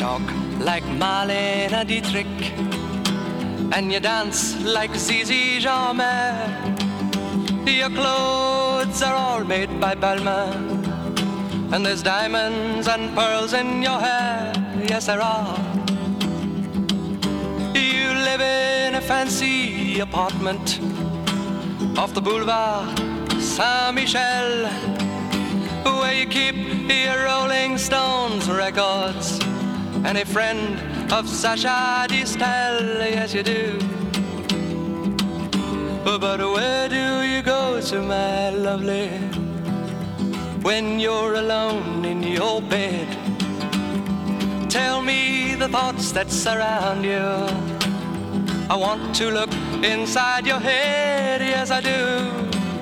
talk like Marlene Dietrich, and you dance like Zizi Jeanmaire. Your clothes are all made by Balmain, and there's diamonds and pearls in your hair. Yes, there are. You live in a fancy apartment off the boulevard Saint-Michel, where you keep your Rolling Stones records and a friend of Sacha Distel. Yes, you do. But where do you go to, my lovely, when you're alone in your bed? Tell me the thoughts that surround you. I want to look inside your head, yes I do.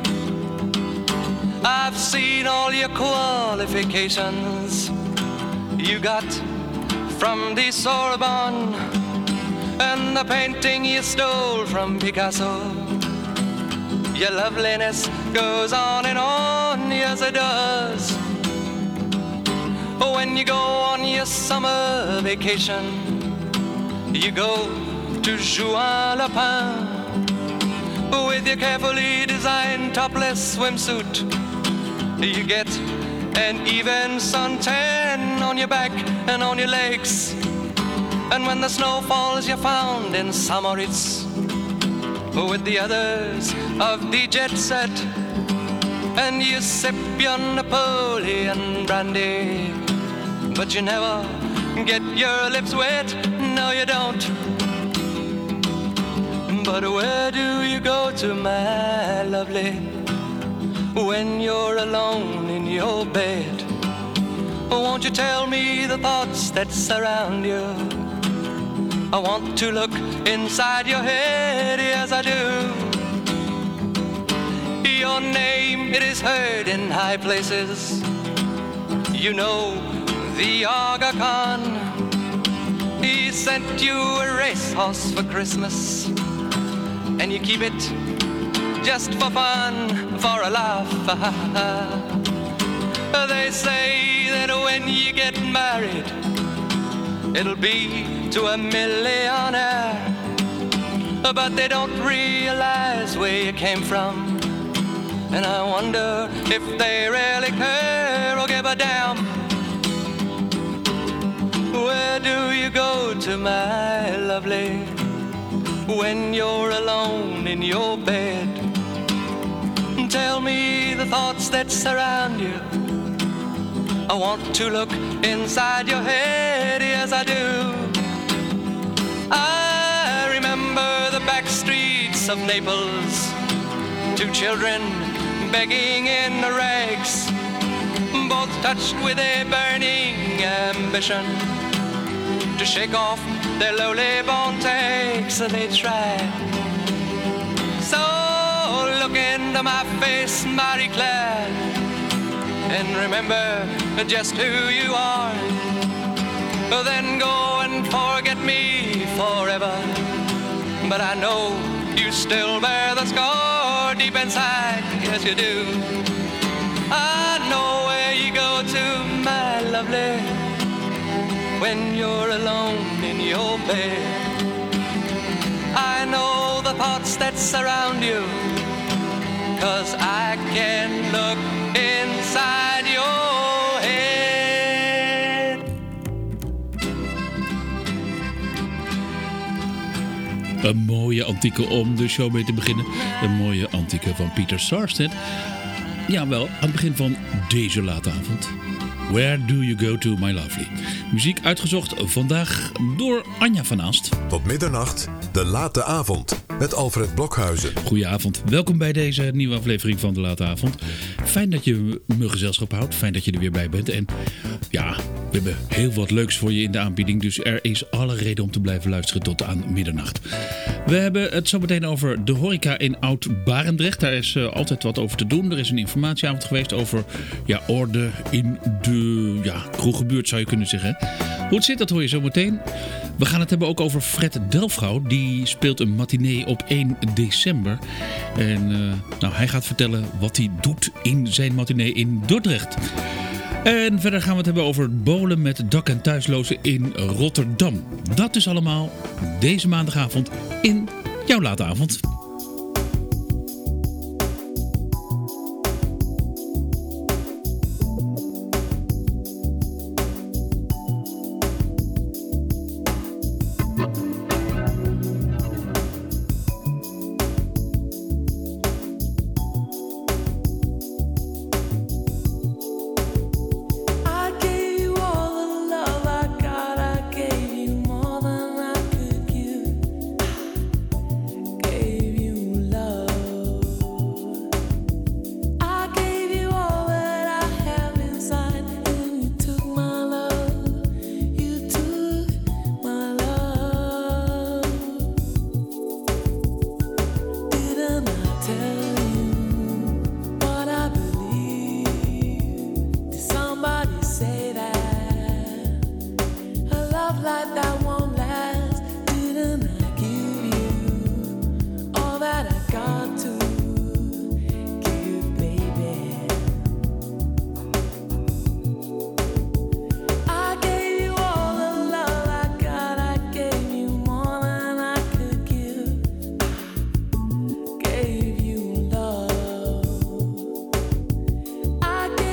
I've seen all your qualifications you got from the Sorbonne, and the painting you stole from Picasso. Your loveliness goes on and on, yes it does. When you go on your summer vacation, you go to Juan-le-Pin with your carefully designed topless swimsuit. You get an even suntan on your back and on your legs, and when the snow falls you're found in Samoritz with the others of the jet set, and you sip your Napoleon brandy, but you never get your lips wet, no you don't. But where do you go to, my lovely, when you're alone in your bed? Won't you tell me the thoughts that surround you? I want to look inside your head, yes I do. Your name, it is heard in high places. You know the Aga Khan, he sent you a racehorse for Christmas, and you keep it just for fun, for a laugh. They say that when you get married, it'll be to a millionaire, but they don't realize where you came from, and I wonder if they really care or give a damn. Where do you go to, my lovely, when you're alone in your bed? Tell me the thoughts that surround you. I want to look inside your head, yes I do. I remember the back streets of Naples, two children begging in the rags, both touched with a burning ambition to shake off their lowly born takes. They tried. So look into my face, Marie-Claire, and remember just who you are. Then go and forget me forever, but I know you still bear the scar deep inside, yes you do. I know where you go to, my lovely, when you're alone in your bed. I know the thoughts that surround you, 'cause I can look inside your head. Een mooie antieke om de show mee te beginnen. Een mooie antieke van Peter Sarstedt. Jawel, aan het begin van deze late avond. Where do you go to, my lovely? Muziek uitgezocht vandaag door Anja van Ast. Tot middernacht, de late avond, met Alfred Blokhuizen. Goedenavond, welkom bij deze nieuwe aflevering van de late avond. Fijn dat je me gezelschap houdt, fijn dat je er weer bij bent. En ja, we hebben heel wat leuks voor je in de aanbieding, dus er is alle reden om te blijven luisteren tot aan middernacht. We hebben het zo meteen over de horeca in Oud-Barendrecht. Daar is altijd wat over te doen. Er is een informatieavond geweest over orde in de kroegenbuurt, zou je kunnen zeggen. Hoe het zit, dat hoor je zo meteen. We gaan het hebben ook over Fred Delfgauw. Die speelt een matinee op 1 december. En hij gaat vertellen wat hij doet in zijn matinee in Dordrecht. En verder gaan we het hebben over het bowlen met dak- en thuislozen in Rotterdam. Dat is allemaal deze maandagavond in jouw late avond.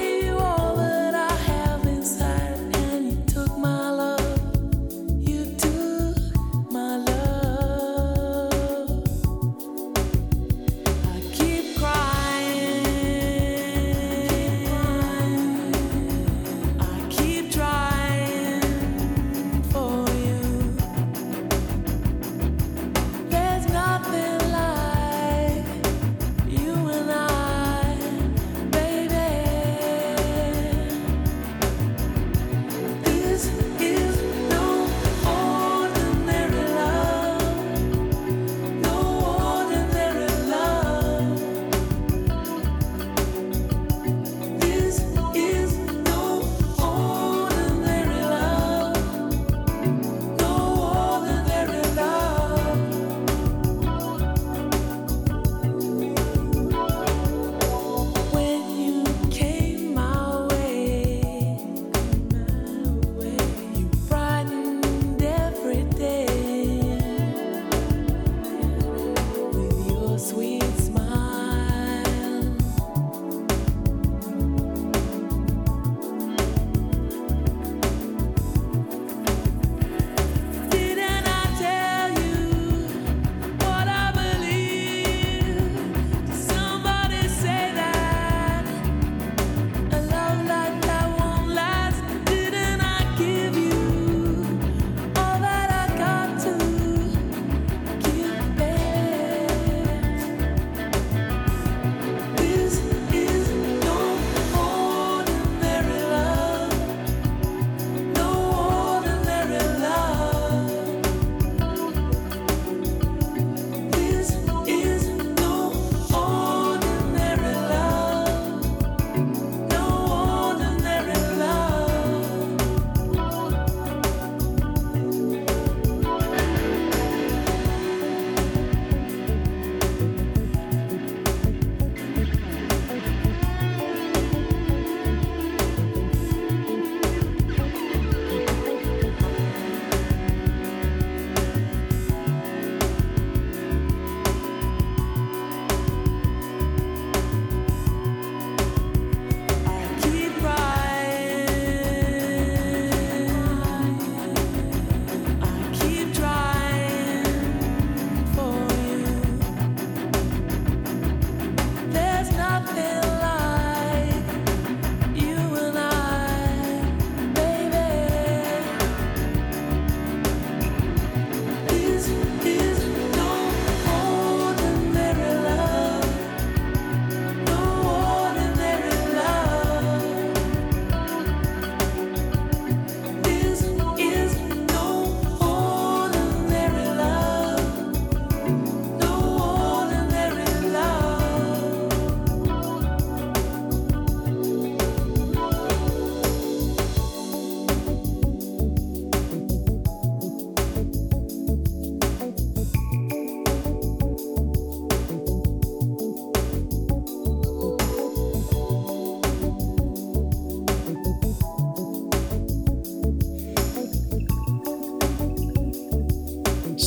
You took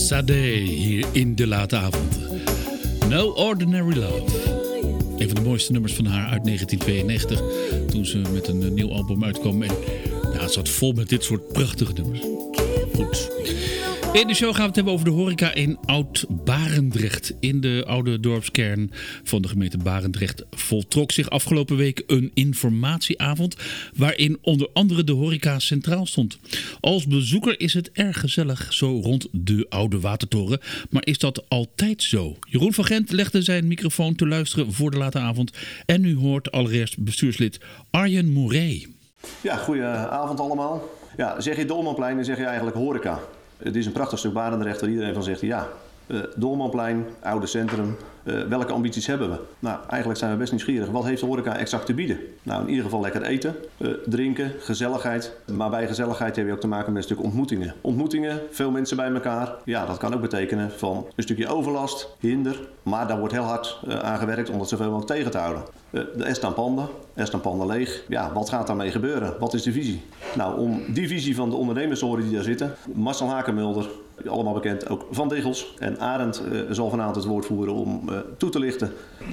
Sade hier in de late avond. No Ordinary Love. Een van de mooiste nummers van haar uit 1992. Toen ze met een nieuw album uitkwam. En ja, het zat vol met dit soort prachtige nummers. Goed. In de show gaan we het hebben over de horeca in Oud-Barendrecht. In de oude dorpskern van de gemeente Barendrecht voltrok zich afgelopen week een informatieavond waarin onder andere de horeca centraal stond. Als bezoeker is het erg gezellig zo rond de oude watertoren, maar is dat altijd zo? Jeroen van Gent legde zijn microfoon te luisteren voor de late avond en u hoort allereerst bestuurslid Arjen Moeré. Ja, goedenavond allemaal. Ja, zeg je Dolmanplein, dan zeg je eigenlijk horeca. Het is een prachtig stuk Barendrecht waar iedereen van zegt, ja, Dolmanplein, oude centrum, welke ambities hebben we? Nou, eigenlijk zijn we best nieuwsgierig. Wat heeft de horeca exact te bieden? Nou, in ieder geval lekker eten, drinken, gezelligheid. Maar bij gezelligheid heb je ook te maken met een stuk ontmoetingen. Ontmoetingen, veel mensen bij elkaar. Ja, dat kan ook betekenen van een stukje overlast, hinder. Maar daar wordt heel hard aan gewerkt om dat zoveel mogelijk tegen te houden. Er staan panden leeg. Ja, wat gaat daarmee gebeuren? Wat is de visie? Nou, om die visie van de ondernemers te horen die daar zitten. Marcel Hakenmulder, allemaal bekend, ook Van Diggels. En Arend zal vanavond het woord voeren om toe te lichten.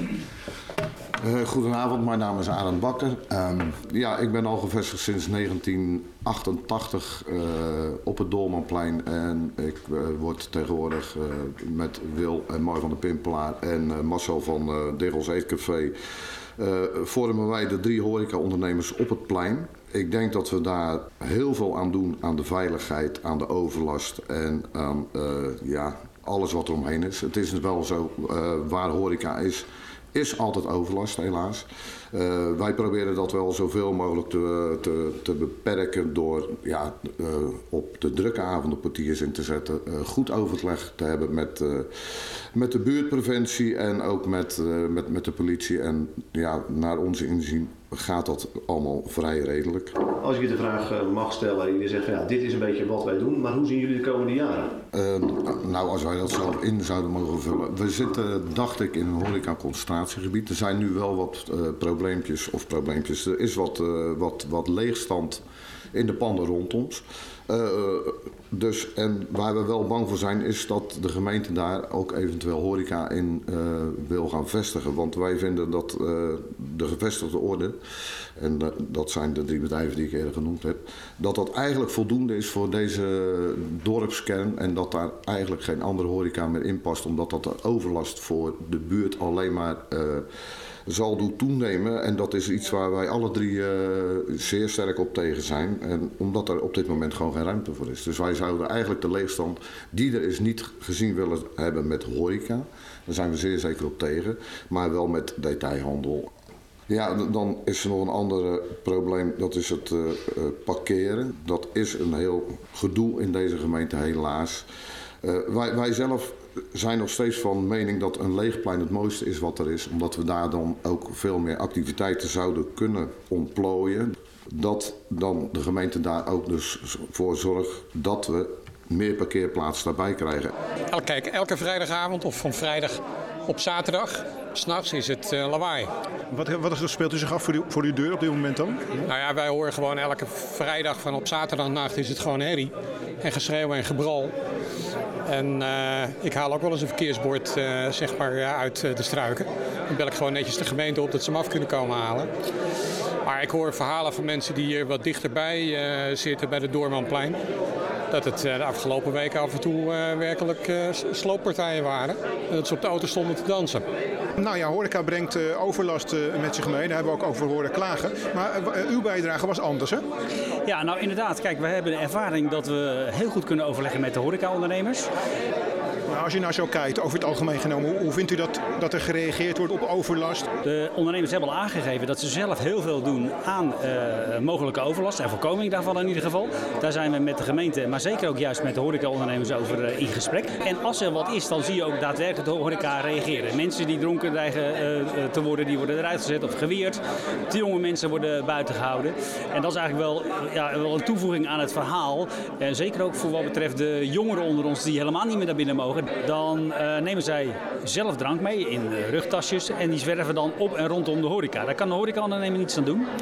Goedenavond, mijn naam is Arend Bakker. Ja, ik ben al gevestigd sinds 1988 op het Dolmanplein. En ik word tegenwoordig met Wil en Mooi van de Pimpelaar en Marcel van Diggels Eetcafé vormen wij de 3 horeca-ondernemers op het plein. Ik denk dat we daar heel veel aan doen aan de veiligheid, aan de overlast en aan alles wat er omheen is. Het is wel zo, waar horeca is altijd overlast helaas. Wij proberen dat wel zoveel mogelijk te beperken door op de drukke avonden portiers in te zetten. Goed overleg te hebben met de buurtpreventie en ook met de politie. En ja, naar onze inzien gaat dat allemaal vrij redelijk. Als ik je de vraag mag stellen, je zegt van ja, dit is een beetje wat wij doen, maar hoe zien jullie de komende jaren? Nou, als wij dat zelf in zouden mogen vullen. We zitten, dacht ik, in een horeca-concentratiegebied. Er zijn nu wel wat probleempjes. Er is wat leegstand in de panden rond ons. En waar we wel bang voor zijn is dat de gemeente daar ook eventueel horeca in wil gaan vestigen. Want wij vinden dat de gevestigde orde, en dat zijn de 3 bedrijven die ik eerder genoemd heb, dat eigenlijk voldoende is voor deze dorpskern en dat daar eigenlijk geen andere horeca meer in past. Omdat dat de overlast voor de buurt alleen maar zal doen toenemen. En dat is iets waar wij alle 3 zeer sterk op tegen zijn. En omdat er op dit moment gewoon geen ruimte voor is. Dus wij zouden eigenlijk de leegstand die er is niet gezien willen hebben met horeca. Daar zijn we zeer zeker op tegen. Maar wel met detailhandel. Ja, dan is er nog een ander probleem. Dat is het parkeren. Dat is een heel gedoe in deze gemeente helaas. Wij zelf zijn nog steeds van mening dat een leeg plein het mooiste is wat er is. Omdat we daar dan ook veel meer activiteiten zouden kunnen ontplooien. Dat dan de gemeente daar ook dus voor zorgt dat we meer parkeerplaatsen daarbij krijgen. Kijk, elke vrijdagavond of van vrijdag op zaterdag, 's nachts is het lawaai. Wat speelt u zich af voor uw deur op dit moment dan? Nou ja, wij horen gewoon elke vrijdag van op zaterdagnacht is het gewoon herrie. En geschreeuw en gebrul. En ik haal ook wel eens een verkeersbord uit de struiken. Dan bel ik gewoon netjes de gemeente op dat ze hem af kunnen komen halen. Maar ik hoor verhalen van mensen die hier wat dichterbij zitten bij de Dolmanplein. Dat het de afgelopen weken af en toe werkelijk slooppartijen waren. En dat ze op de auto stonden te dansen. Nou ja, horeca brengt overlast met zich mee. Daar hebben we ook over horen klagen. Maar uw bijdrage was anders, hè? Ja, nou inderdaad. Kijk, we hebben de ervaring dat we heel goed kunnen overleggen met de horecaondernemers. Nou, als je nou zo kijkt, over het algemeen genomen, hoe vindt u dat er gereageerd wordt op overlast? De ondernemers hebben al aangegeven dat ze zelf heel veel doen aan mogelijke overlast en voorkoming daarvan in ieder geval. Daar zijn we met de gemeente, maar zeker ook juist met de horecaondernemers over in gesprek. En als er wat is, dan zie je ook daadwerkelijk de horeca reageren. Mensen die dronken dreigen te worden, die worden eruit gezet of geweerd. Te jonge mensen worden buiten gehouden. En dat is eigenlijk wel een toevoeging aan het verhaal. Zeker ook voor wat betreft de jongeren onder ons die helemaal niet meer naar binnen mogen. Dan nemen zij zelf drank mee in rugtasjes en die zwerven dan op en rondom de horeca. Daar kan de horecaondernemer niets aan doen.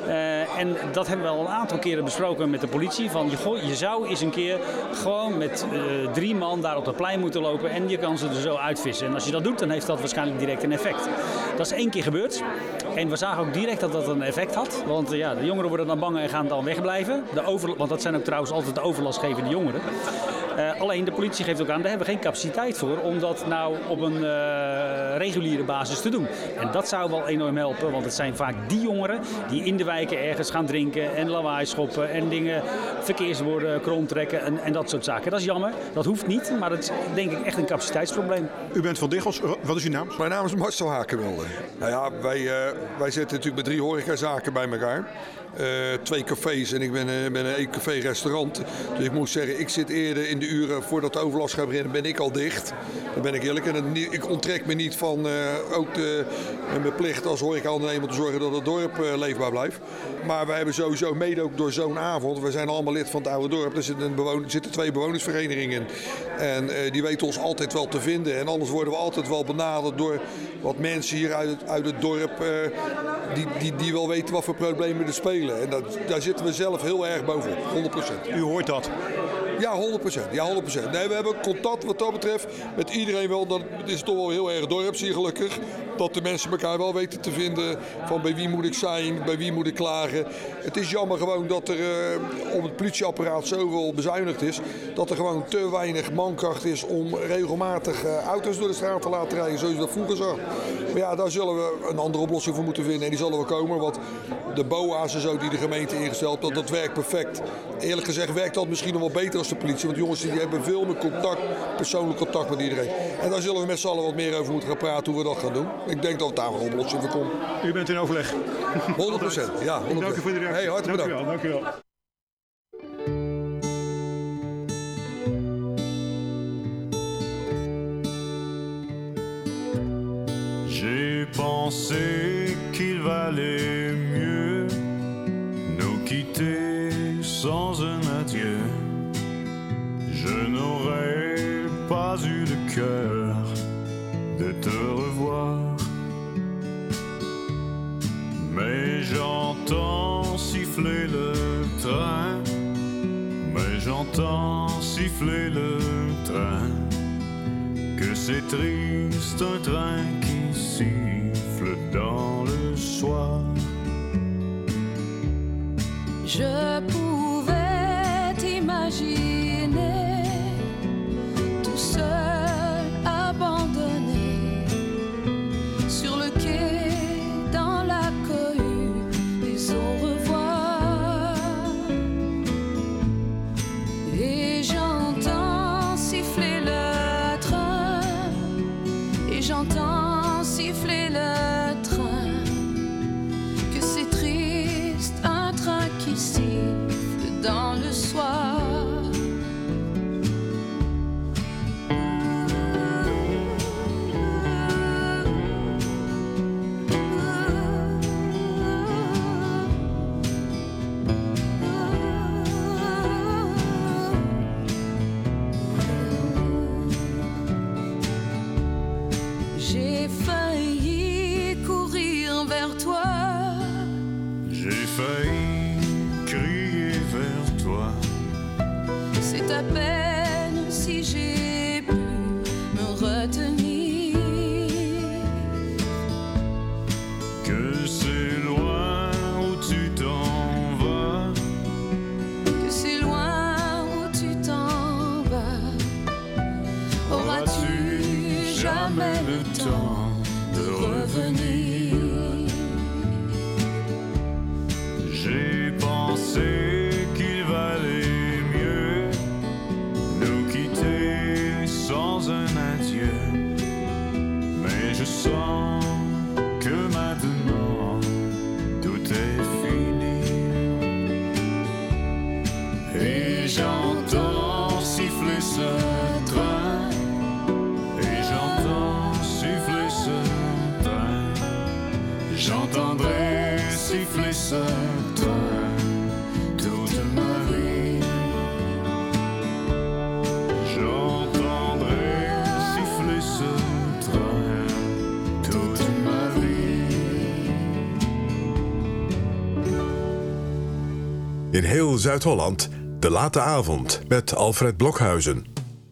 En dat hebben we al een aantal keren besproken met de politie. Van, je zou eens een keer gewoon met 3 man daar op het plein moeten lopen en je kan ze er zo uitvissen. En als je dat doet, dan heeft dat waarschijnlijk direct een effect. Dat is 1 keer gebeurd. En we zagen ook direct dat dat een effect had. Want de jongeren worden dan bang en gaan dan wegblijven. Want dat zijn ook trouwens altijd de overlastgevende jongeren. Alleen de politie geeft ook aan, daar hebben we geen capaciteit voor om dat nou op een reguliere basis te doen. En dat zou wel enorm helpen, want het zijn vaak die jongeren die in de wijken ergens gaan drinken en lawaai schoppen en dingen, verkeersborden kromtrekken en dat soort zaken. Dat is jammer, dat hoeft niet, maar dat is denk ik echt een capaciteitsprobleem. U bent van Diggels, wat is uw naam? Mijn naam is Marcel Hakenwilde. Nou ja, wij zitten natuurlijk met 3 horecazaken bij elkaar. 2 cafés en ik ben een café-restaurant. Dus ik moet zeggen, ik zit eerder in de uren voordat de overlast gaat beginnen, ben ik al dicht. Dan ben ik eerlijk. En ik onttrek me niet van ook mijn plicht als horecaondernemer te zorgen dat het dorp leefbaar blijft. Maar wij hebben sowieso mede ook door zo'n avond, we zijn allemaal lid van het oude dorp, er zitten 2 bewonersverenigingen in. En die weten ons altijd wel te vinden. En anders worden we altijd wel benaderd door wat mensen hier uit het dorp die wel weten wat voor problemen er spelen. En daar zitten we zelf heel erg bovenop, 100%. U hoort dat? Ja, 100%. Ja, 100%. Nee, we hebben contact wat dat betreft met iedereen wel. Dat is toch wel heel erg dorps hier gelukkig. Dat de mensen elkaar wel weten te vinden van bij wie moet ik zijn, bij wie moet ik klagen. Het is jammer gewoon dat er op het politieapparaat zoveel bezuinigd is. Dat er gewoon te weinig mankracht is om regelmatig auto's door de straat te laten rijden zoals je dat vroeger zag. Maar ja, daar zullen we een andere oplossing voor moeten vinden en die zullen wel komen. Want de BOA's en zo die de gemeente ingesteld, dat werkt perfect. Eerlijk gezegd werkt dat misschien nog wel beter als de politie. Want jongens die hebben veel meer persoonlijk contact met iedereen. En daar zullen we met z'n allen wat meer over moeten gaan praten hoe we dat gaan doen. Ik denk dat we daar wel een oplossing voor komen. U bent in overleg? 100%, ja. 100%. Dank u voor de reactie. Hey, hartelijk bedankt. Dank u wel. J'ai pensé qu'il valait mieux nous quitter sans un adieu. Je n'aurais pas eu le cœur de te revoir. Mais j'entends siffler le train. Mais j'entends siffler le train. Que c'est triste un train qui siffle dans le soir. Je pouvais t'imaginer tout seul abandonné sur le quai dans la cohue des au revoir. Et j'entends siffler le train. Et j'entends siffler le train. Que c'est triste un train qui siffle dans le soir. J'ai failli courir vers toi. J'ai failli crier vers toi. C'est à peine si j'ai pu me retenir. Que c'est loin où tu t'en vas. Que c'est loin où tu t'en vas. Auras-tu jamais le temps de revenir? J'ai pensé qu'il valait mieux nous quitter sans un adieu. Mais je sens que maintenant tout est fini. Et j'entends siffler ce train. Et j'entends siffler ce train. J'entendrai siffler ce train toute ma vie. J'entendrai siffler ce train toute ma vie. In heel Zuid-Holland, De Late Avond met Alfred Blokhuizen.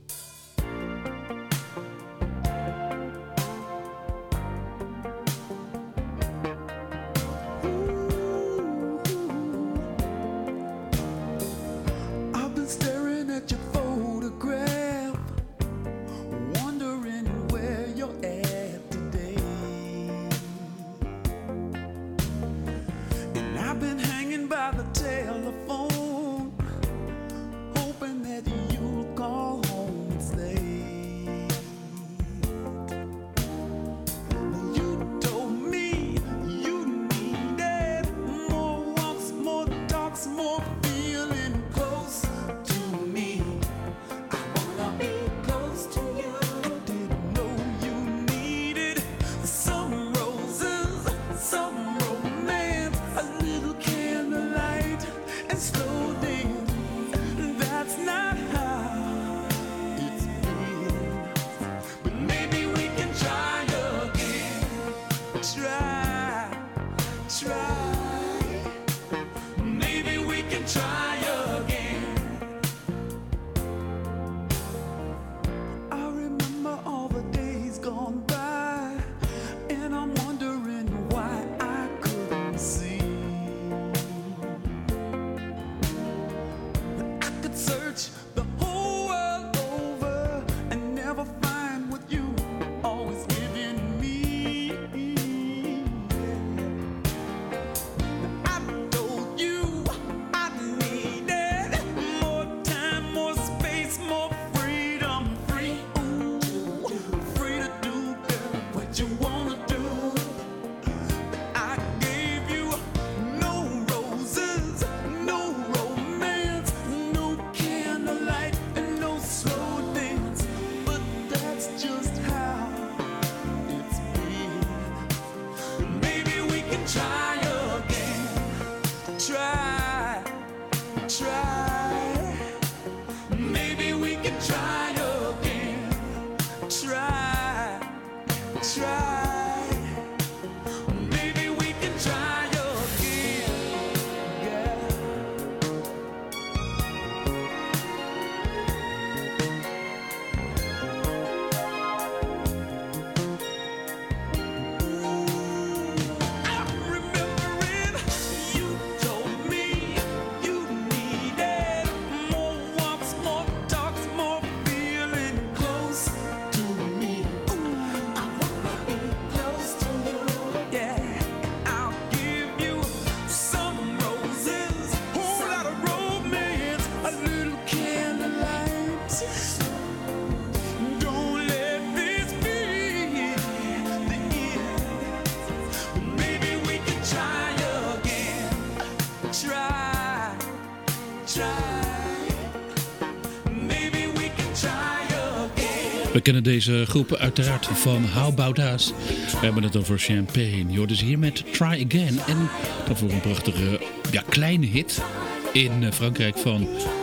We kennen deze groep uiteraard van How About Us. We hebben het over Champagne. Je hoort dus hier met Try Again. En daarvoor een prachtige kleine hit in Frankrijk van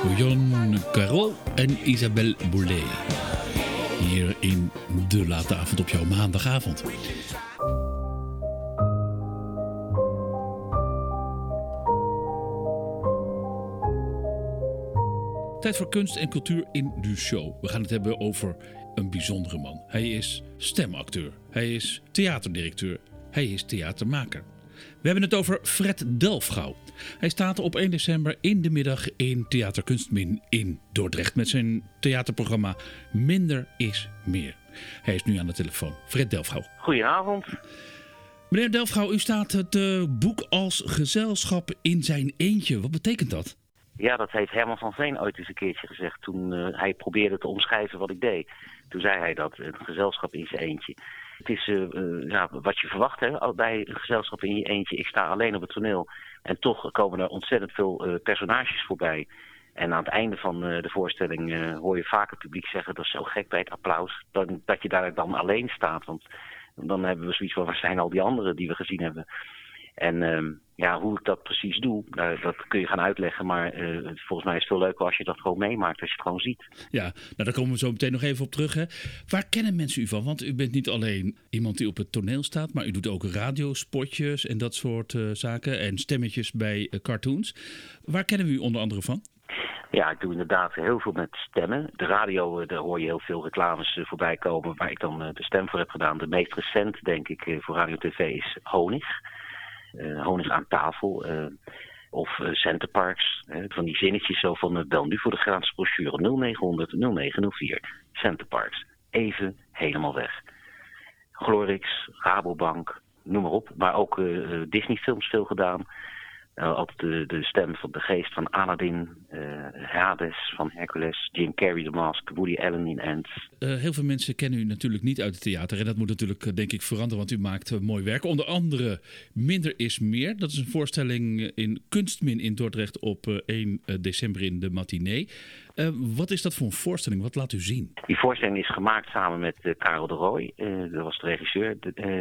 Jon Carol en Isabelle Boulay. Hier in De Late Avond op jouw maandagavond. Tijd voor kunst en cultuur in de show. We gaan het hebben over een bijzondere man. Hij is stemacteur. Hij is theaterdirecteur. Hij is theatermaker. We hebben het over Fred Delfgauw. Hij staat op 1 december in de middag in Theater Kunstmin in Dordrecht met zijn theaterprogramma Minder is Meer. Hij is nu aan de telefoon. Fred Delfgauw. Goedenavond. Meneer Delfgauw, u staat het boek als gezelschap in zijn eentje. Wat betekent dat? Ja, dat heeft Herman van Veen ooit eens een keertje gezegd toen hij probeerde te omschrijven wat ik deed. Toen zei hij dat, een gezelschap in zijn eentje. Het is wat je verwacht hè, bij een gezelschap in je eentje. Ik sta alleen op het toneel en toch komen er ontzettend veel personages voorbij. En aan het einde van de voorstelling hoor je vaak het publiek zeggen, dat is zo gek bij het applaus, dat je daar dan alleen staat. Want dan hebben we zoiets van, waar zijn al die anderen die we gezien hebben? En Ja, hoe ik dat precies doe, dat kun je gaan uitleggen. Maar volgens mij is het veel leuker als je dat gewoon meemaakt, als je het gewoon ziet. Ja, nou daar komen we zo meteen nog even op terug. Hè. Waar kennen mensen u van? Want u bent niet alleen iemand die op het toneel staat, maar u doet ook radiospotjes en dat soort zaken. En stemmetjes bij cartoons. Waar kennen we u onder andere van? Ja, ik doe inderdaad heel veel met stemmen. De radio, daar hoor je heel veel reclames voorbij komen waar ik dan de stem voor heb gedaan. De meest recent, denk ik, voor Radio TV is Honig. Honig aan tafel. Of Centerparks. Van die zinnetjes zo van bel nu voor de gratis brochure 0900 0904. Centerparks. Even helemaal weg. Glorix, Rabobank, noem maar op. Maar ook Disney films veel gedaan. Altijd de stem van de geest van Aladdin, Hades van Hercules, Jim Carrey The Mask, Woody Allen in Ants. Heel veel mensen kennen u natuurlijk niet uit het theater. En dat moet natuurlijk denk ik veranderen, want u maakt mooi werk. Onder andere Minder is Meer. Dat is een voorstelling in Kunstmin in Dordrecht op 1 december in de matinee. Wat is dat voor een voorstelling? Wat laat u zien? Die voorstelling is gemaakt samen met Karel de Rooij. Dat was de regisseur.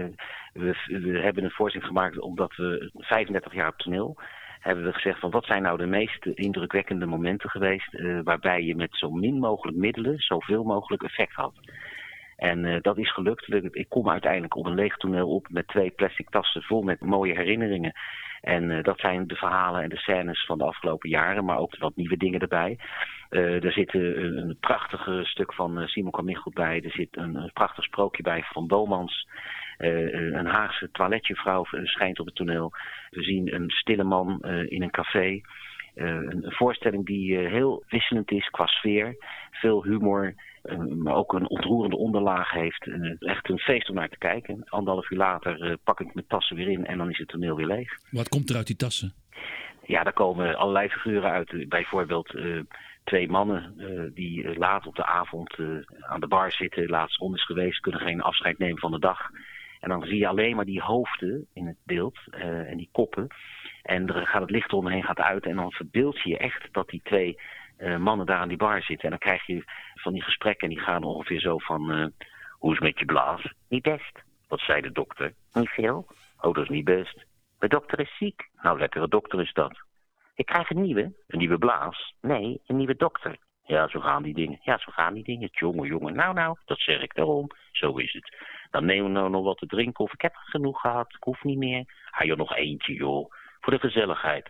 We hebben een voorstelling gemaakt omdat we 35 jaar op toneel hebben we gezegd van wat zijn nou de meest indrukwekkende momenten geweest waarbij je met zo min mogelijk middelen zoveel mogelijk effect had. En dat is gelukt. Ik kom uiteindelijk op een leeg toneel op met 2 plastic tassen vol met mooie herinneringen. En dat zijn de verhalen en de scènes van de afgelopen jaren, maar ook wat nieuwe dingen erbij. Er zit een prachtig stuk van Simon Kamichelt bij. Er zit een prachtig sprookje bij van Bomans. Een Haagse toiletjevrouw schijnt op het toneel. We zien een stille man in een café. Een voorstelling die heel wisselend is qua sfeer. Veel humor, maar ook een ontroerende onderlaag heeft. Echt een feest om naar te kijken. 1,5 uur later pak ik mijn tassen weer in en dan is het toneel weer leeg. Wat komt er uit die tassen? Ja, daar komen allerlei figuren uit. Bijvoorbeeld 2 mannen die laat op de avond aan de bar zitten. Laatst rond is geweest, kunnen geen afscheid nemen van de dag. En dan zie je alleen maar die hoofden in het beeld en die koppen. En er gaat het licht omheen, gaat uit. En dan verbeeld je echt dat die 2 mannen daar aan die bar zitten. En dan krijg je van die gesprekken en die gaan ongeveer zo van... hoe is het met je blaas? Niet best. Wat zei de dokter? Niet veel. Oh, dat is niet best. De dokter is ziek. Nou, lekkere dokter is dat. Ik krijg een nieuwe blaas. Nee, een nieuwe dokter. Ja, zo gaan die dingen. Jongen. Nou, dat zeg ik daarom. Zo is het. Dan nemen we nou nog wat te drinken of ik heb er genoeg gehad. Ik hoef niet meer. Joh, nog eentje, joh. Voor de gezelligheid.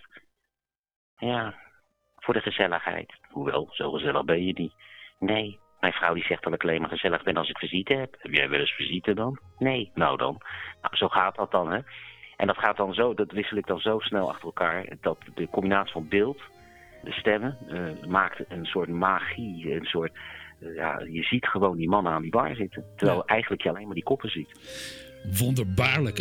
Ja, voor de gezelligheid. Hoewel, zo gezellig ben je niet. Nee, mijn vrouw die zegt dat ik alleen maar gezellig ben als ik visite heb. Heb jij wel eens visite dan? Nee, nou dan. Nou, zo gaat dat dan, hè. En dat gaat dan zo, dat wissel ik dan zo snel achter elkaar, dat de combinatie van beeld, de stemmen, maakt een soort magie, een soort... je ziet gewoon die mannen aan die bar zitten. Terwijl eigenlijk je alleen maar die koppen ziet. Wonderbaarlijk.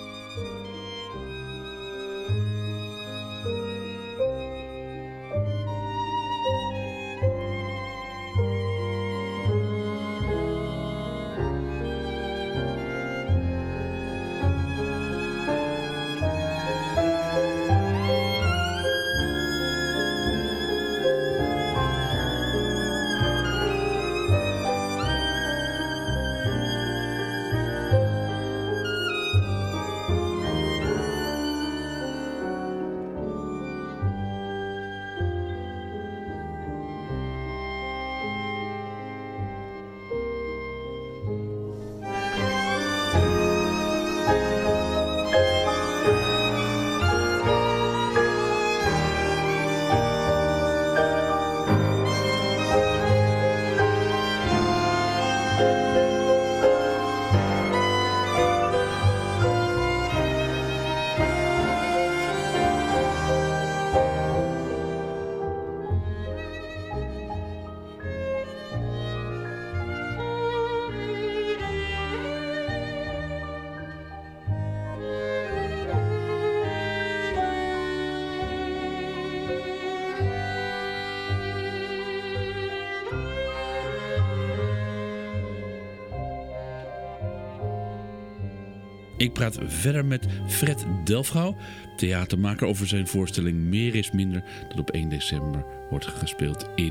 Ik praat verder met Fred Delfgauw, theatermaker, over zijn voorstelling Meer is Minder, dat op 1 december wordt gespeeld in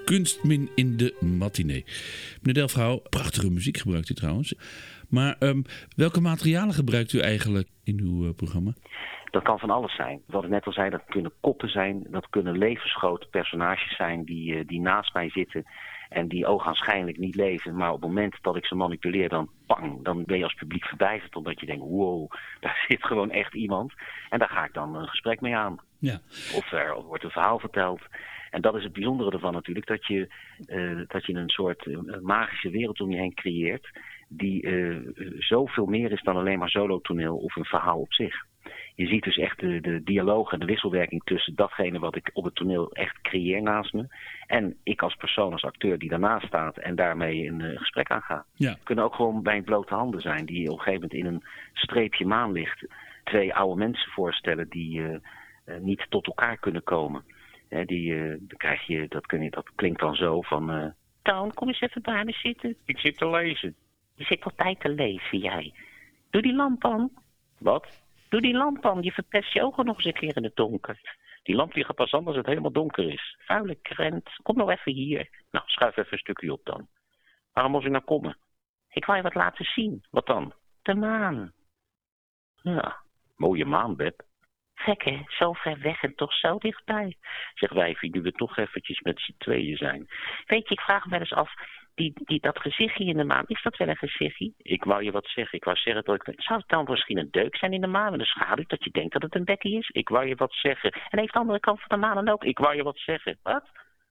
Kunstmin in de matinee. Meneer Delfgauw, prachtige muziek gebruikt u trouwens. Maar welke materialen gebruikt u eigenlijk in uw programma? Dat kan van alles zijn. Wat ik net al zei, dat kunnen koppen zijn. Dat kunnen levensgrote personages zijn die naast mij zitten. En die ogenschijnlijk niet leven. Maar op het moment dat ik ze manipuleer, dan bang. Dan ben je als publiek verbijsterd. Omdat je denkt, wow, daar zit gewoon echt iemand. En daar ga ik dan een gesprek mee aan. Ja. Of er wordt een verhaal verteld. En dat is het bijzondere ervan natuurlijk. Dat je een soort magische wereld om je heen creëert. Die zoveel meer is dan alleen maar solotoneel of een verhaal op zich. Je ziet dus echt de dialoog en de wisselwerking tussen datgene wat ik op het toneel echt creëer naast me. En ik als persoon, als acteur die daarnaast staat en daarmee een gesprek aangaat. Ja. Het kunnen ook gewoon bij blote handen zijn die op een gegeven moment in een streepje maanlicht 2 oude mensen voorstellen die niet tot elkaar kunnen komen. Dan krijg je, dat klinkt dan zo van... Toon, kom eens even bij me zitten. Ik zit te lezen. Je zit altijd te lezen, jij. Doe die lamp aan. Wat? Doe die lamp aan. Je verpest je ogen nog eens een keer in het donker. Die lamp die gaat pas aan als het helemaal donker is. Vuile krent. Kom nou even hier. Nou, schuif even een stukje op dan. Waarom moest ik nou komen? Ik wou je wat laten zien. Wat dan? De maan. Ja, mooie maan, Beb. Gek hè, zo ver weg en toch zo dichtbij. Zeg wijfie, nu we toch eventjes met z'n tweeën zijn. Weet je, ik vraag me wel eens af, dat gezichtje in de maan, is dat wel een gezichtje? Ik wou je wat zeggen, ik wou zeggen dat zou het dan misschien een deuk zijn in de maan met een schaduw, dat je denkt dat het een bekkie is? Ik wou je wat zeggen. En heeft de andere kant van de maan dan ook? Ik wou je wat zeggen. Wat?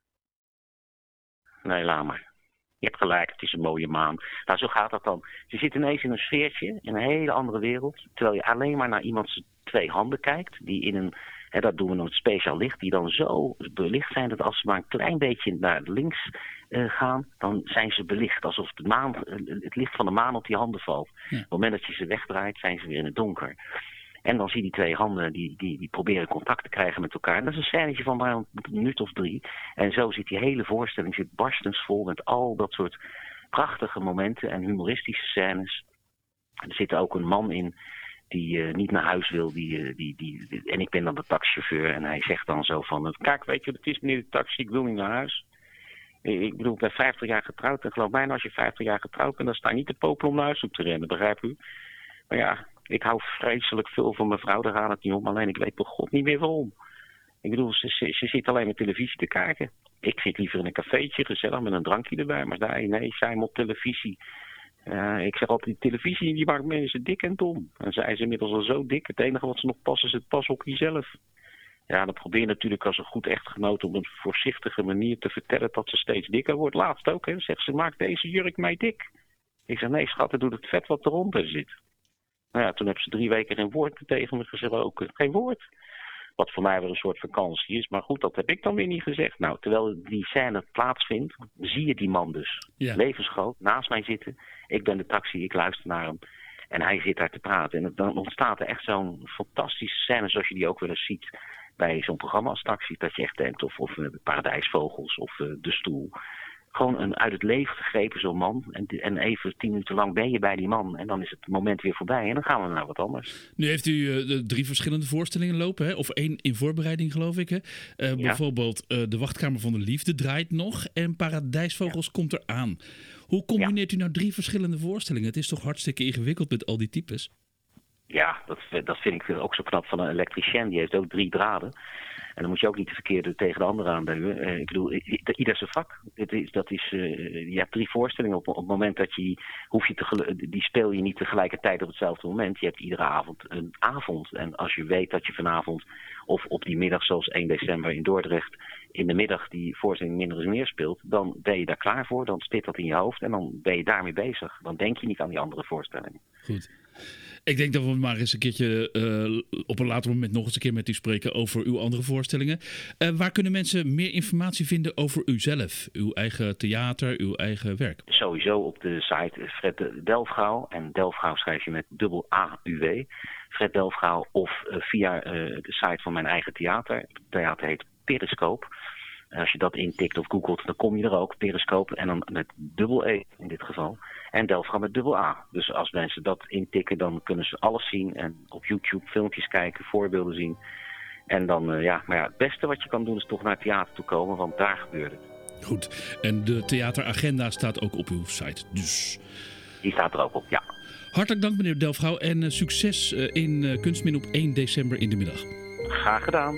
Nee, laat maar. Je hebt gelijk, het is een mooie maan. Nou, zo gaat dat dan. Je zit ineens in een sfeertje, in een hele andere wereld, terwijl je alleen maar naar iemands 2 handen kijkt, die in een, dat doen we nog speciaal licht, die dan zo belicht zijn dat als ze maar een klein beetje naar links gaan, dan zijn ze belicht, alsof het licht van de maan op die handen valt. Ja. Op het moment dat je ze wegdraait, zijn ze weer in het donker. En dan zie je die 2 handen, die proberen contact te krijgen met elkaar. En dat is een scènetje van maar een minuut of 3. En zo zit die hele voorstelling barstensvol met al dat soort prachtige momenten en humoristische scènes. Er zit ook een man in die niet naar huis wil. En ik ben dan de taxichauffeur en hij zegt dan zo van... Kijk, weet je wat het is, meneer de taxi, ik wil niet naar huis. Ik bedoel, ik ben 50 jaar getrouwd en geloof mij nou, als je 50 jaar getrouwd bent, dan sta je niet te popelen om naar huis toe te rennen, begrijpt u? Maar ja, ik hou vreselijk veel van mijn vrouw, daar gaat het niet om. Alleen ik weet bij God niet meer waarom. Ik bedoel, ze zit alleen met televisie te kijken. Ik zit liever in een cafeetje, gezellig met een drankje erbij. Maar nee, zij moet op televisie. Ik zeg altijd, die televisie die maakt mensen dik en dom. En zij is inmiddels al zo dik. Het enige wat ze nog past is het pashokje zelf. Ja, dan probeer je natuurlijk als een goed echtgenoot op een voorzichtige manier te vertellen dat ze steeds dikker wordt. Laatst ook, hè. Zegt ze, maakt deze jurk mij dik. Ik zeg, nee schat, het doet het vet wat eronder zit. Nou ja, toen heb ze 3 weken geen woord tegen me gesproken. Geen woord. Wat voor mij weer een soort vakantie is. Maar goed, dat heb ik dan weer niet gezegd. Nou, terwijl die scène plaatsvindt, zie je die man dus. Ja. Levensgroot, naast mij zitten. Ik ben de taxi, ik luister naar hem. En hij zit daar te praten. En dan ontstaat er echt zo'n fantastische scène zoals je die ook wel eens ziet bij zo'n programma als Taxi. Dat je echt denkt, of Paradijsvogels of De Stoel. Gewoon uit het leven gegrepen zo'n man. En even 10 minuten lang ben je bij die man. En dan is het moment weer voorbij. En dan gaan we naar wat anders. Nu heeft u 3 verschillende voorstellingen lopen. Hè? Of 1 in voorbereiding, geloof ik. Hè? Ja. Bijvoorbeeld De Wachtkamer van de Liefde draait nog. En Paradijsvogels komt eraan. Hoe combineert u nou 3 verschillende voorstellingen? Het is toch hartstikke ingewikkeld met al die types? Ja, dat vind ik ook zo knap van een elektricien. Die heeft ook 3 draden. En dan moet je ook niet de verkeerde tegen de andere aanduwen. Ik bedoel, ieder zijn vak. Je hebt 3 voorstellingen. Op het moment dat die speel je niet tegelijkertijd op hetzelfde moment. Je hebt iedere avond een avond. En als je weet dat je vanavond of op die middag zoals 1 december in Dordrecht in de middag die voorstelling Minder is Meer speelt, dan ben je daar klaar voor. Dan spit dat in je hoofd en dan ben je daarmee bezig. Dan denk je niet aan die andere voorstellingen. Goed. Ik denk dat we maar eens een keertje op een later moment nog eens een keer met u spreken over uw andere voorstellingen. Waar kunnen mensen meer informatie vinden over uzelf? Uw eigen theater, uw eigen werk? Sowieso op de site Fred Delfgauw. En Delfgauw schrijf je met dubbel A-U-W. Fred Delfgauw of via de site van mijn eigen theater. Het theater heet Periscope. Als je dat intikt of googelt, dan kom je er ook. Periscope en dan met dubbel E in dit geval. En Delfgauw met dubbel A. Dus als mensen dat intikken, dan kunnen ze alles zien. En op YouTube filmpjes kijken, voorbeelden zien. En dan, maar het beste wat je kan doen is toch naar het theater toe komen, want daar gebeurt het. Goed. En de theateragenda staat ook op uw site. Dus. Die staat er ook op, ja. Hartelijk dank, meneer Delfgauw. En succes in Kunstmin op 1 december in de middag. Graag gedaan.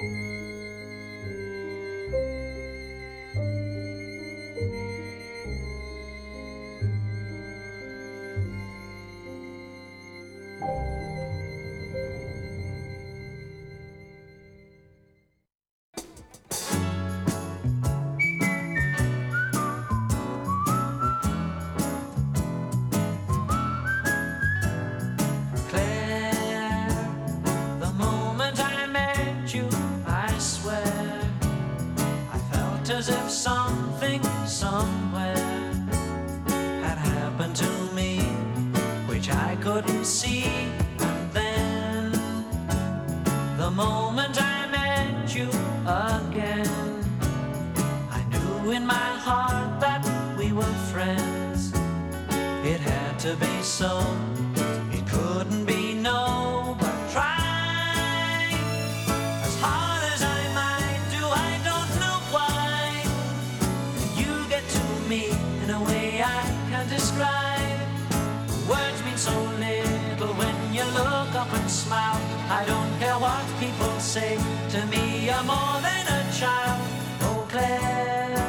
As if something somewhere had happened to me, which I couldn't see. And then the moment I met you again, I knew in my heart that we were friends. It had to be so, it couldn't be no, but try. Words mean so little when you look up and smile. I don't care what people say, to me you're more than a child. Oh Claire,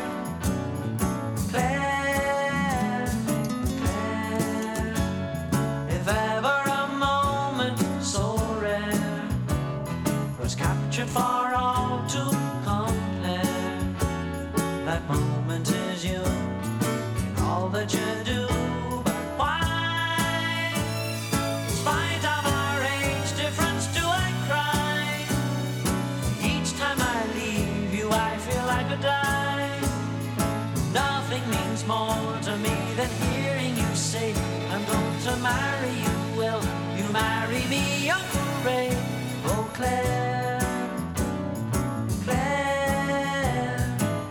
Claire, Claire, if ever a moment so rare was captured for all to compare, that moment is you in all that you do. More to me than hearing you say I'm going to marry you. Well, you marry me, Uncle Ray. Oh Claire, Claire.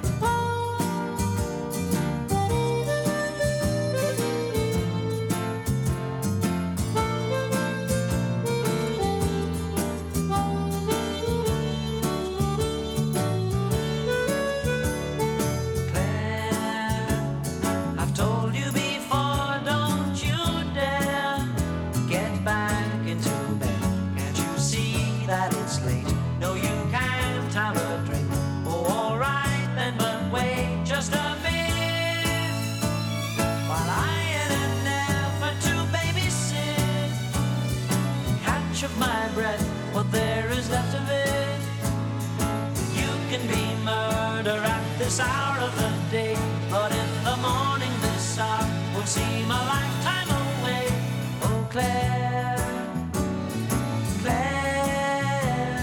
What there is left of it. You can be murder at this hour of the day, but in the morning this hour will seem a lifetime away. Oh Claire, Claire.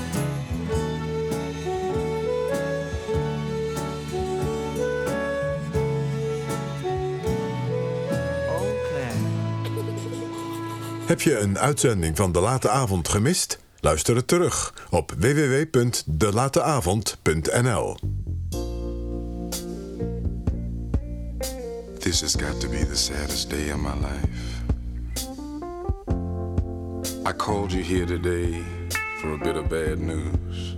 Oh Claire. Heb je een uitzending van De Late Avond gemist? Luister het terug op www.delateavond.nl. This has got to be the saddest day of my life. I called you here today for a bit of bad news.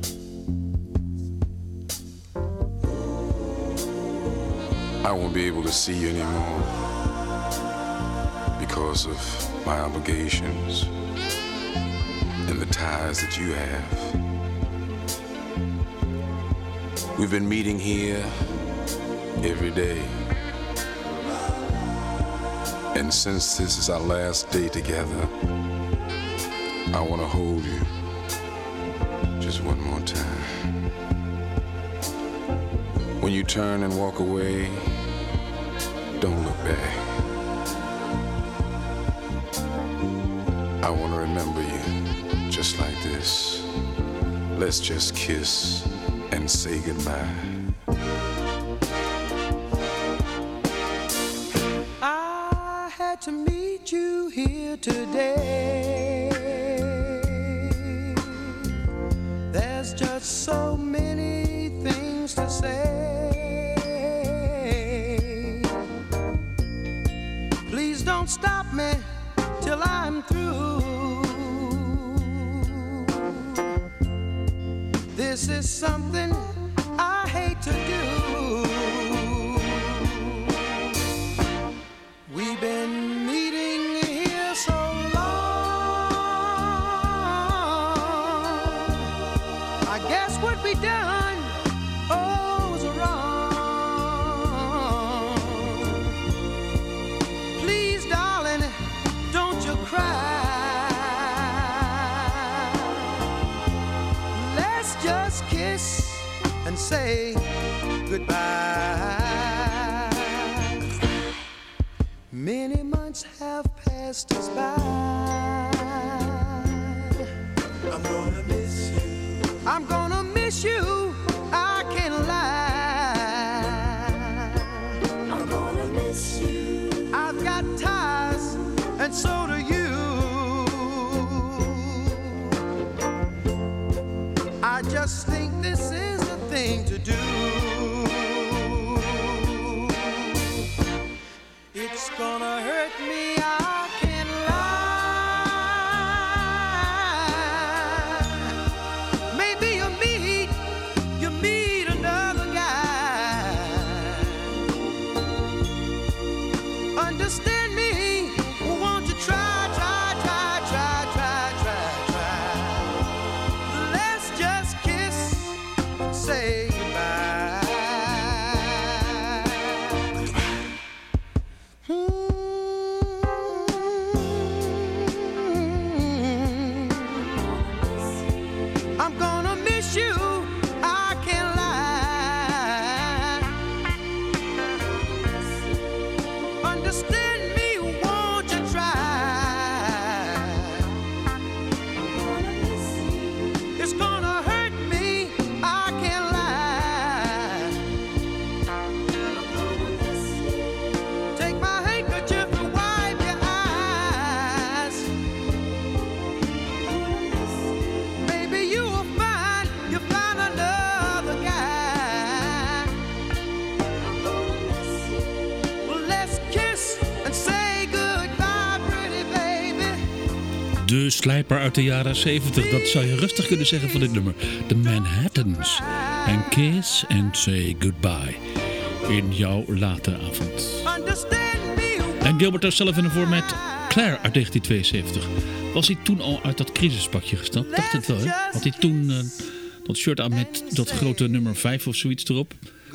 I won't be able to see you anymore because of my obligations and the ties that you have. We've been meeting here every day. And since this is our last day together, I want to hold you just one more time. When you turn and walk away, don't look back. I want to remember you just like this. Let's just kiss and say goodbye. I had to meet you here today. There's just so many things to say. Please don't stop me till I'm through. This is something I hate to do. and say goodbye. Many months have passed us by. I'm gonna miss you. I'm gonna miss you. I can't lie. I'm gonna miss you. I've got ties, and so do you. I just think this is the thing to do. It's gonna hurt me, I can't lie. Maybe you meet another guy. Understand me, won't you try, try, try, try, try, try, try. Let's just kiss and say goodbye. I'm gonna miss you, I can't lie. Understand me, won't you try? It's gonna hurt me, I can't lie. Take my handkerchief and wipe your eyes. Maybe you will find another guy. Well, let's kiss and say goodbye, pretty baby. De slijper uit de jaren 70, dat zou je rustig kunnen zeggen van dit nummer. The Manhattans. En Kiss and Say Goodbye. In jouw late avond. En Gilbert O'Sullivan ervoor met Claire uit 1972. Was hij toen al uit dat crisispakje gestapt? Dacht het wel, hè? Had hij toen dat shirt aan met dat grote nummer 5 of zoiets erop?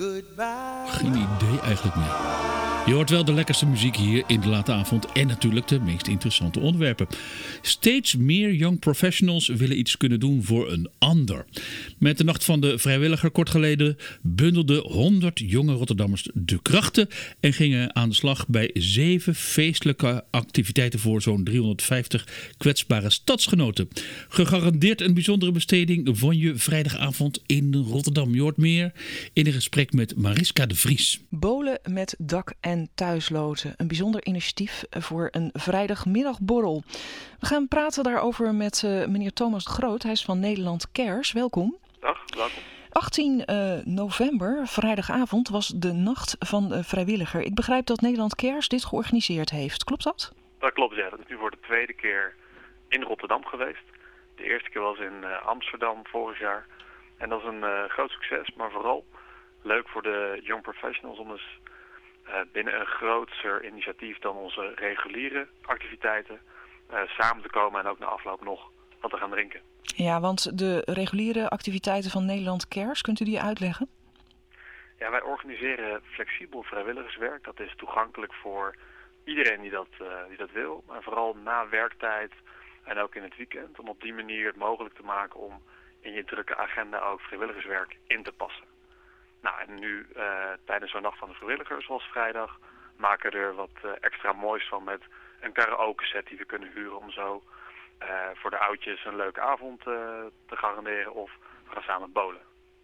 Geen idee eigenlijk meer. Je hoort wel de lekkerste muziek hier in de late avond en natuurlijk de meest interessante onderwerpen. Steeds meer young professionals willen iets kunnen doen voor een ander. Met de Nacht van de Vrijwilliger kort geleden bundelden 100 jonge Rotterdammers de krachten en gingen aan de slag bij 7 feestelijke activiteiten voor zo'n 350 kwetsbare stadsgenoten. Gegarandeerd een bijzondere besteding vond je vrijdagavond in Rotterdam. Je hoort meer in een gesprek met Mariska de Vries. Bolen met dak- en thuisloten. Een bijzonder initiatief voor een vrijdagmiddagborrel. We gaan praten daarover met meneer Thomas de Groot. Hij is van Nederland Cares. Welkom. Dag, welkom. 18 november, vrijdagavond, was de Nacht van de Vrijwilliger. Ik begrijp dat Nederland Cares dit georganiseerd heeft. Klopt dat? Dat klopt, ja. Dat is nu voor de tweede keer in Rotterdam geweest. De eerste keer was in Amsterdam vorig jaar. En dat is een groot succes, maar vooral leuk voor de young professionals om dus binnen een groter initiatief dan onze reguliere activiteiten samen te komen en ook na afloop nog wat te gaan drinken. Ja, want de reguliere activiteiten van Nederland Cares, kunt u die uitleggen? Ja, wij organiseren flexibel vrijwilligerswerk. Dat is toegankelijk voor iedereen die dat wil. Maar vooral na werktijd en ook in het weekend. Om op die manier het mogelijk te maken om in je drukke agenda ook vrijwilligerswerk in te passen. Nou, en nu tijdens zo'n Nacht van de Vrijwilliger, zoals vrijdag, maken we er wat extra moois van met een karaoke set die we kunnen huren om zo voor de oudjes een leuke avond te garanderen of we gaan samen bowlen.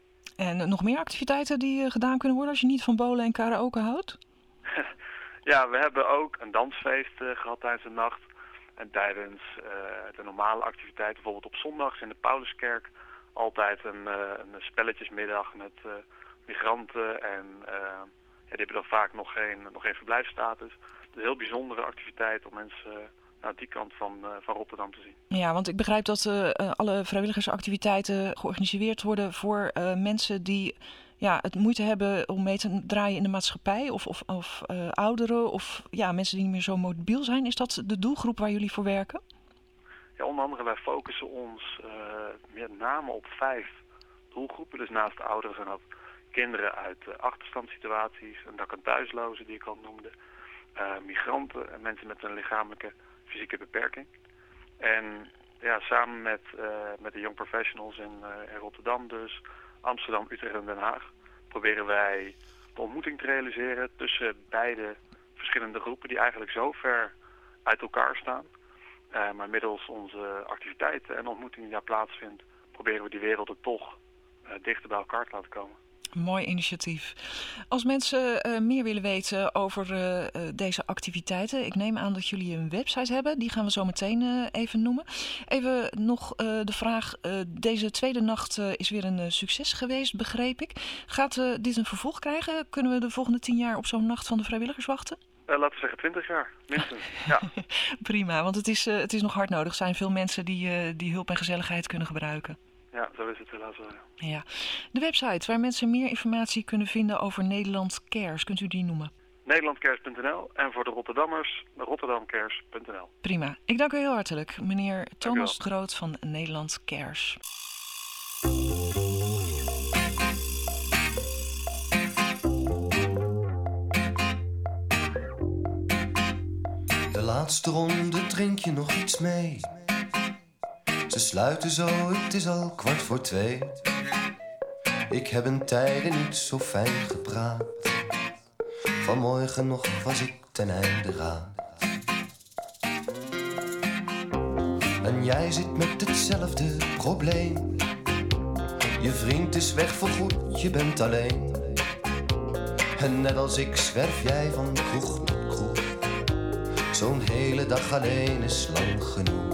En nog meer activiteiten die gedaan kunnen worden als je niet van bowlen en karaoke houdt? Ja, we hebben ook een dansfeest gehad tijdens de nacht. En tijdens de normale activiteiten, bijvoorbeeld op zondags in de Pauluskerk, altijd een spelletjesmiddag met migranten en die hebben dan vaak nog geen verblijfsstatus. Het is een heel bijzondere activiteit om mensen naar die kant van Rotterdam te zien. Ja, want ik begrijp dat alle vrijwilligersactiviteiten georganiseerd worden voor mensen die het moeite hebben om mee te draaien in de maatschappij of ouderen of mensen die niet meer zo mobiel zijn. Is dat de doelgroep waar jullie voor werken? Ja, onder andere wij focussen ons met name op 5 doelgroepen. Dus naast de ouderen zijn dat kinderen uit achterstandssituaties, en dak- en thuislozen die ik al noemde, migranten en mensen met een lichamelijke fysieke beperking. En samen met de young professionals in Rotterdam dus, Amsterdam, Utrecht en Den Haag, proberen wij de ontmoeting te realiseren tussen beide verschillende groepen die eigenlijk zo ver uit elkaar staan. Maar middels onze activiteiten en ontmoeting die daar plaatsvindt, proberen we die werelden toch dichter bij elkaar te laten komen. Mooi initiatief. Als mensen meer willen weten over deze activiteiten, ik neem aan dat jullie een website hebben. Die gaan we zo meteen even noemen. Even nog de vraag, deze tweede nacht is weer een succes geweest, begreep ik. Gaat dit een vervolg krijgen? Kunnen we de volgende 10 jaar op zo'n nacht van de vrijwilligers wachten? Laten we zeggen 20 jaar, minstens. Ja. Prima, want het is nog hard nodig. Er zijn veel mensen die hulp en gezelligheid kunnen gebruiken. Ja, zo is het helaas wel. Ja. De website waar mensen meer informatie kunnen vinden over Nederland Cares, kunt u die noemen? Nederlandcares.nl en voor de Rotterdammers, rotterdamcares.nl. Prima. Ik dank u heel hartelijk, meneer Thomas Groot van Nederland Cares. De laatste ronde drink je nog iets mee. Ze sluiten zo, het is al 2:15. Ik heb in tijden niet zo fijn gepraat. Vanmorgen nog was ik ten einde raad. En jij zit met hetzelfde probleem. Je vriend is weg voorgoed, je bent alleen. En net als ik zwerf jij van kroeg tot kroeg. Zo'n hele dag alleen is lang genoeg.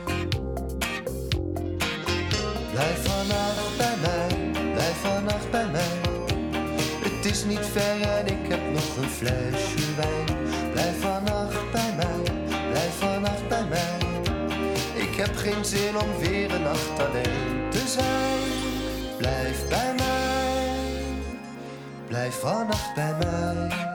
Blijf vannacht bij mij, blijf vannacht bij mij. Het is niet ver en ik heb nog een flesje wijn. Blijf vannacht bij mij, blijf vannacht bij mij. Ik heb geen zin om weer een nacht alleen te zijn. Blijf bij mij, blijf vannacht bij mij.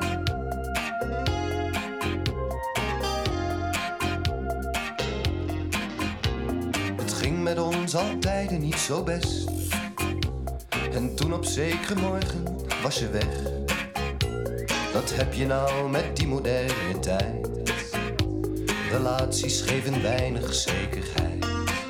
Met ons altijd niet zo best. En toen op zekere morgen was je weg. Wat heb je nou met die moderne tijd? Relaties geven weinig zekerheid.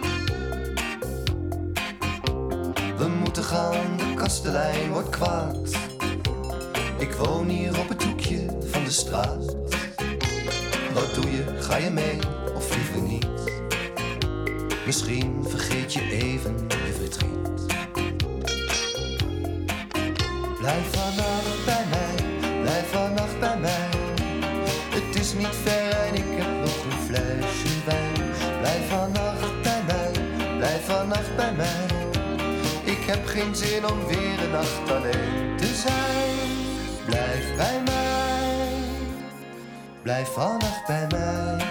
We moeten gaan, de kastelein wordt kwaad. Ik woon hier op het hoekje van de straat. Wat doe je, ga je mee of liever niet? Misschien vergeet je even je verdriet. Blijf vannacht bij mij, blijf vannacht bij mij. Het is niet ver en ik heb nog een flesje wijn. Blijf vannacht bij mij, blijf vannacht bij mij. Ik heb geen zin om weer een nacht alleen te zijn. Blijf bij mij, blijf vannacht bij mij.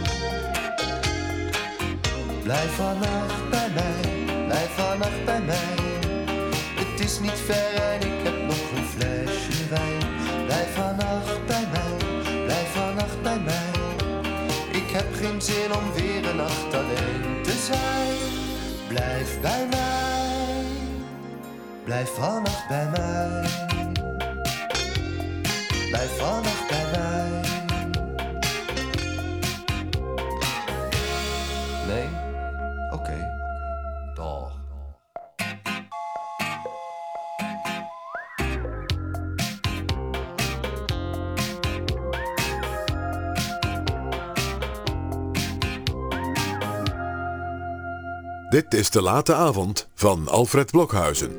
Blijf vannacht bij mij, blijf vannacht bij mij. Het is niet ver en ik heb nog een flesje wijn. Blijf vannacht bij mij, blijf vannacht bij mij. Ik heb geen zin om weer een nacht alleen te zijn. Blijf bij mij, blijf vannacht bij mij. Blijf vannacht bij mij. Nee? Oké. Dag. Dit is De Late Avond van Alfred Blokhuizen.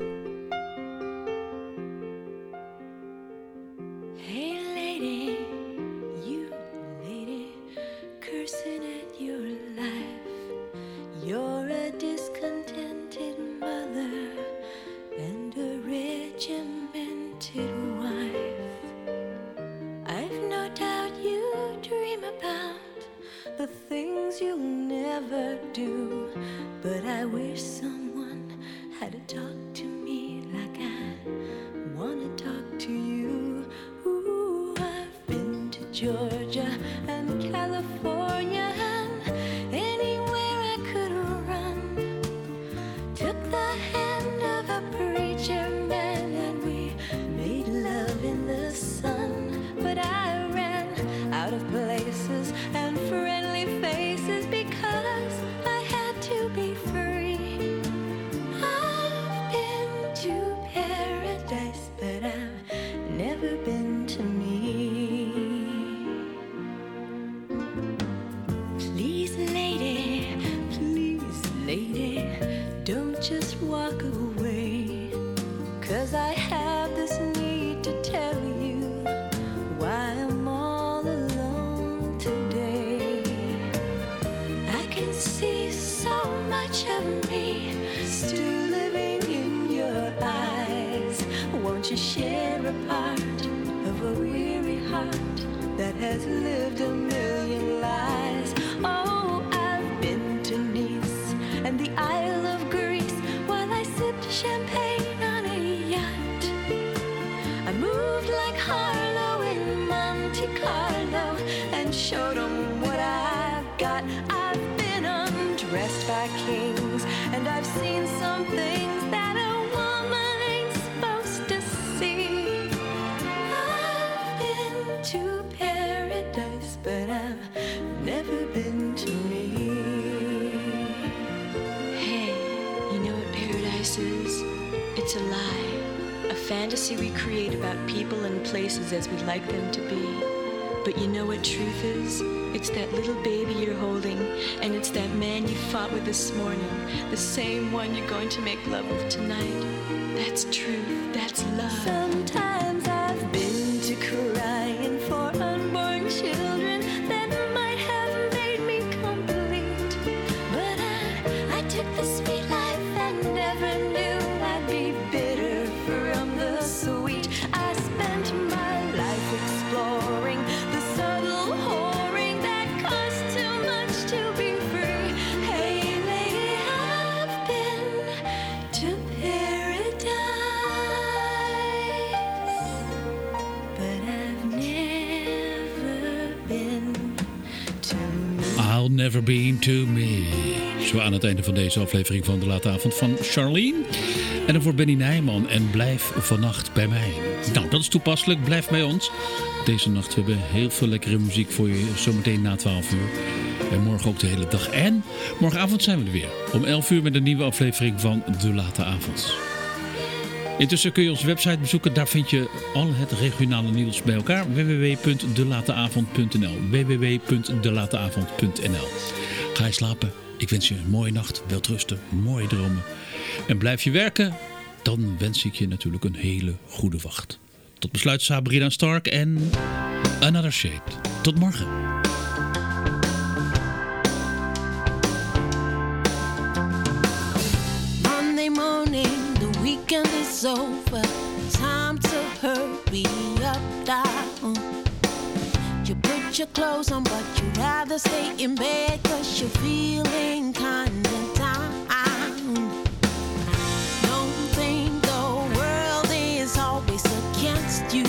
Hey lady, you lady, cursing at your life. You're a discontented mother and a regimented wife. I've no doubt you dream about the things you'll never do. But I wish someone had to talk to me like I wanna talk to you. Ooh, I've been to Georgia and California and anywhere I could run. Took the hand of a preacher man and we made love in the sun. But I ran out of places and friendly faces because I had to be free. I've been to has lived a million lives. Oh, I've been to Nice and the Isle of Greece while I sipped champagne on a yacht. I moved like Harlow in Monte Carlo and showed 'em what I've got. I've been undressed by kings and I've seen some things that a woman ain't supposed to see. I've been to paradise, but I've never been to me. Hey, you know what paradise is? It's a lie. A fantasy we create about people and places as we'd like them to be. But you know what truth is? It's that little baby you're holding, and it's that man you fought with this morning, the same one you're going to make love with tonight. That's truth, that's love. Sometimes I've been to crying for unborn children that might have made me complete. But I took the sweet life and never knew I'd be bitter from the sweet. I spent my life exploring the subtle whoring that costs too much to be free. Hey lady, I've been to paradise, but I've never been to me. I'll never been to me. Zo aan het einde van deze aflevering van De Late Avond van Charlene. En dan voor Benny Nijman en Blijf vannacht bij mij. Nou, dat is toepasselijk. Blijf bij ons. Deze nacht we hebben heel veel lekkere muziek voor je. Zometeen na 12 uur. En morgen ook de hele dag. En morgenavond zijn we er weer. Om 11 uur met een nieuwe aflevering van De Late Avond. Intussen kun je onze website bezoeken. Daar vind je al het regionale nieuws bij elkaar. www.delateavond.nl www.delateavond.nl. Ga je slapen. Ik wens je een mooie nacht. Welterusten. Mooie dromen. En blijf je werken. Dan wens ik je natuurlijk een hele goede wacht. Tot besluit Sabrina Stark en Another Shade. Tot morgen. Monday morning, the weekend is over. Time to hurry up, down. You put your clothes on, but you'd rather stay in bed 'cause you're feeling kinda down. Don't think the world is always against you.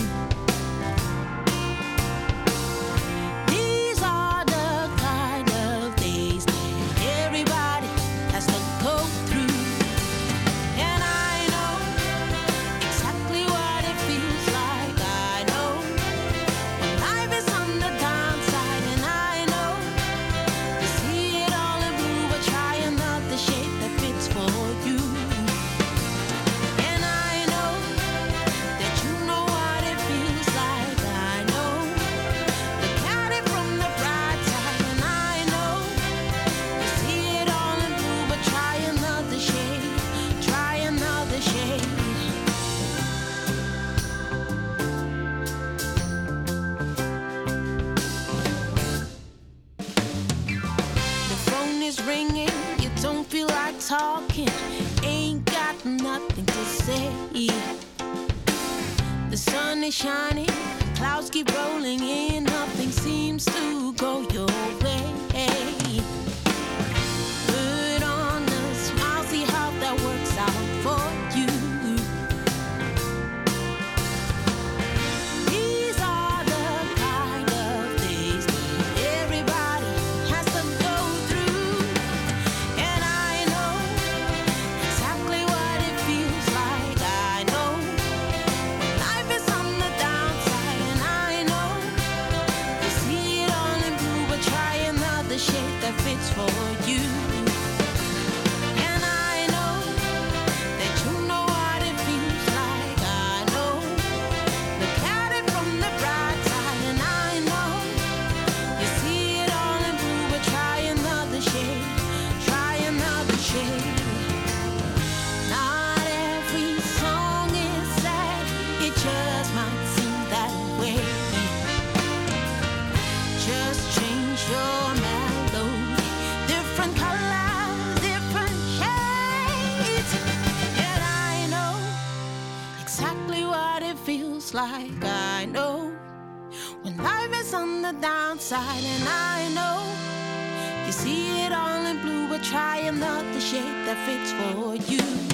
These are the kind of days that everybody has to go through. And I know exactly what it feels like. I know when life is on the downside, and I know you see it all in blue, but try another shape that fits for you. And I know that you know what it feels like. I know look at it from the bright side, and I know you see it all in blue, but try another shade, try another shade. The phone is ringing, you don't feel like talking, ain't got nothing to say. The sun is shining, clouds keep rolling in, nothing seems to go your way. Put on a smile, see how that works out for you. These are the kind of days that everybody has to go through. And I know exactly what it feels like. I know when life is on the downside, and I know you see it all in blue, but try another shade that fits for you. And I know that you know what it feels like. I know look at it from the bright side, and I know you see it all in blue, but try another shade, try another shade. Not every song is sad, it just might seem that way. Just change your melody, different colors, different shades. And I know exactly what it feels like. I know when life is on the downside, and I know you see it all in blue, but try another shade that fits for you.